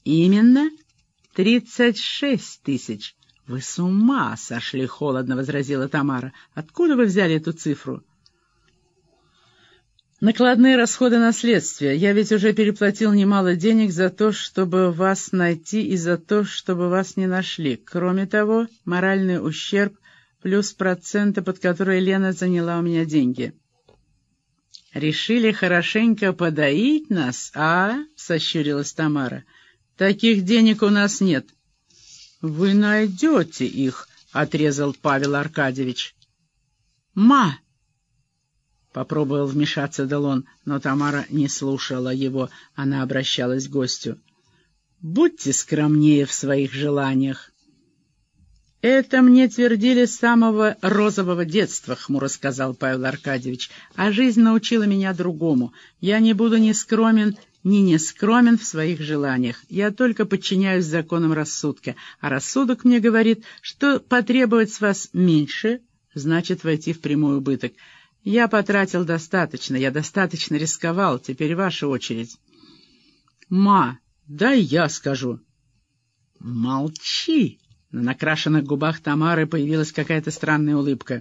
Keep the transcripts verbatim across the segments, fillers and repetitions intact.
Именно тридцать шесть тысяч. Вы с ума сошли, холодно возразила Тамара. Откуда вы взяли эту цифру? Накладные расходы на следствие. Я ведь уже переплатил немало денег за то, чтобы вас найти, и за то, чтобы вас не нашли. Кроме того, моральный ущерб плюс проценты, под которые Лена заняла у меня деньги. «Решили хорошенько подоить нас, а?» — сощурилась Тамара. «Таких денег у нас нет». «Вы найдете их», — отрезал Павел Аркадьевич. «Ма!» — попробовал вмешаться Делон, но Тамара не слушала его, она обращалась к гостю. «Будьте скромнее в своих желаниях». «Это мне твердили с самого розового детства», — хмуро сказал Павел Аркадьевич, «а жизнь научила меня другому. Я не буду ни скромен, ни не скромен в своих желаниях. Я только подчиняюсь законам рассудка, а рассудок мне говорит, что потребовать с вас меньше значит войти в прямой убыток. Я потратил достаточно, я достаточно рисковал, теперь ваша очередь». «Ма, дай я скажу». «Молчи!» На накрашенных губах Тамары появилась какая-то странная улыбка.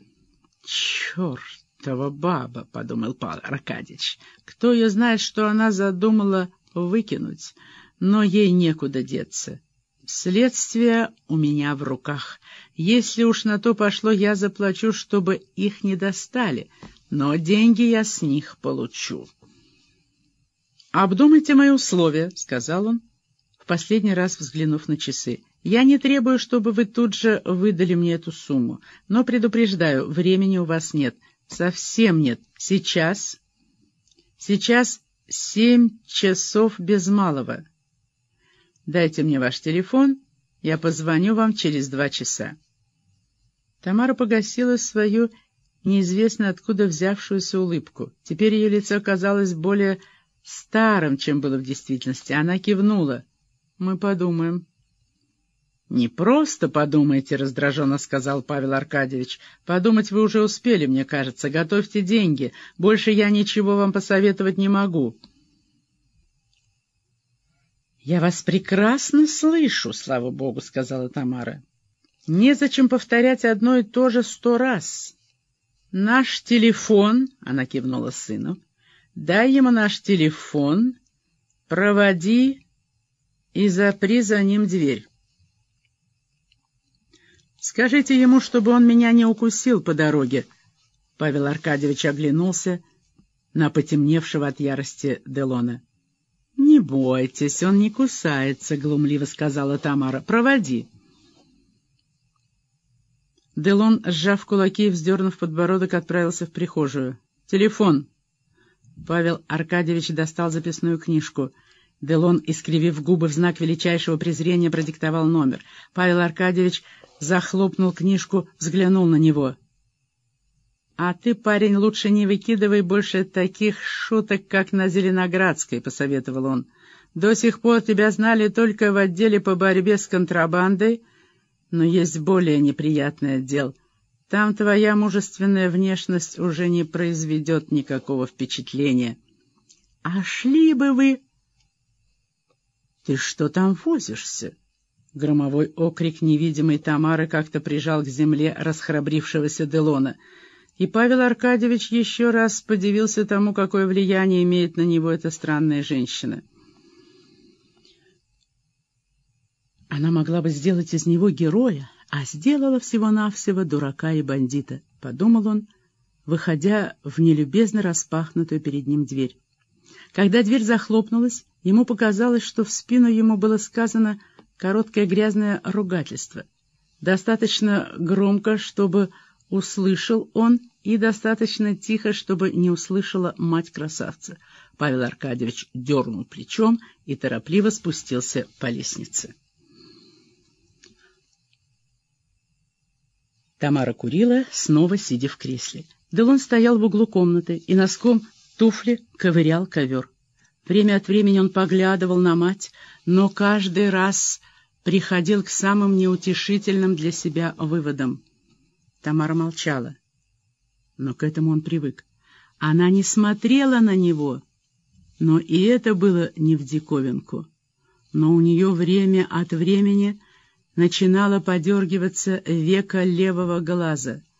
«Чертова баба!» — подумал Павел Аркадьевич. «Кто ее знает, что она задумала выкинуть? Но ей некуда деться. Следствие у меня в руках. Если уж на то пошло, я заплачу, чтобы их не достали, но деньги я с них получу». «Обдумайте мои условия», — сказал он, в последний раз взглянув на часы. «Я не требую, чтобы вы тут же выдали мне эту сумму, но предупреждаю, времени у вас нет, совсем нет. Сейчас, сейчас семь часов без малого. Дайте мне ваш телефон, я позвоню вам через два часа». Тамара погасила свою неизвестно откуда взявшуюся улыбку. Теперь ее лицо казалось более старым, чем было в действительности. Она кивнула. «Мы подумаем». «Не просто подумайте», — раздраженно сказал Павел Аркадьевич. «Подумать вы уже успели, мне кажется. Готовьте деньги. Больше я ничего вам посоветовать не могу». «Я вас прекрасно слышу, слава богу», — сказала Тамара. «Незачем повторять одно и то же сто раз. Наш телефон», — она кивнула сыну, — «дай ему наш телефон, проводи и запри за ним дверь. Скажите ему, чтобы он меня не укусил по дороге». Павел Аркадьевич оглянулся на потемневшего от ярости Делона. «Не бойтесь, он не кусается», — глумливо сказала Тамара. «Проводи». Делон, сжав кулаки и вздернув подбородок, отправился в прихожую. «Телефон». Павел Аркадьевич достал записную книжку. Делон, искривив губы в знак величайшего презрения, продиктовал номер. Павел Аркадьевич захлопнул книжку, взглянул на него. «А ты, парень, лучше не выкидывай больше таких шуток, как на Зеленоградской», — посоветовал он. «До сих пор тебя знали только в отделе по борьбе с контрабандой, но есть более неприятный отдел. Там твоя мужественная внешность уже не произведет никакого впечатления». «А шли бы вы...» «Ты что там возишься?» Громовой окрик невидимой Тамары как-то прижал к земле расхрабрившегося Делона. И Павел Аркадьевич еще раз подивился тому, какое влияние имеет на него эта странная женщина. Она могла бы сделать из него героя, а сделала всего-навсего дурака и бандита, — подумал он, выходя в нелюбезно распахнутую перед ним дверь. Когда дверь захлопнулась, ему показалось, что в спину ему было сказано короткое грязное ругательство. Достаточно громко, чтобы услышал он, и достаточно тихо, чтобы не услышала мать красавца. Павел Аркадьевич дернул плечом и торопливо спустился по лестнице. Тамара курила, снова сидя в кресле. Делон стоял в углу комнаты и носком туфли ковырял ковер. Время от времени он поглядывал на мать, но каждый раз приходил к самым неутешительным для себя выводам. Тамара молчала, но к этому он привык. Она не смотрела на него, но и это было не в диковинку. но у нее время от времени начинало подергиваться веко левого глаза.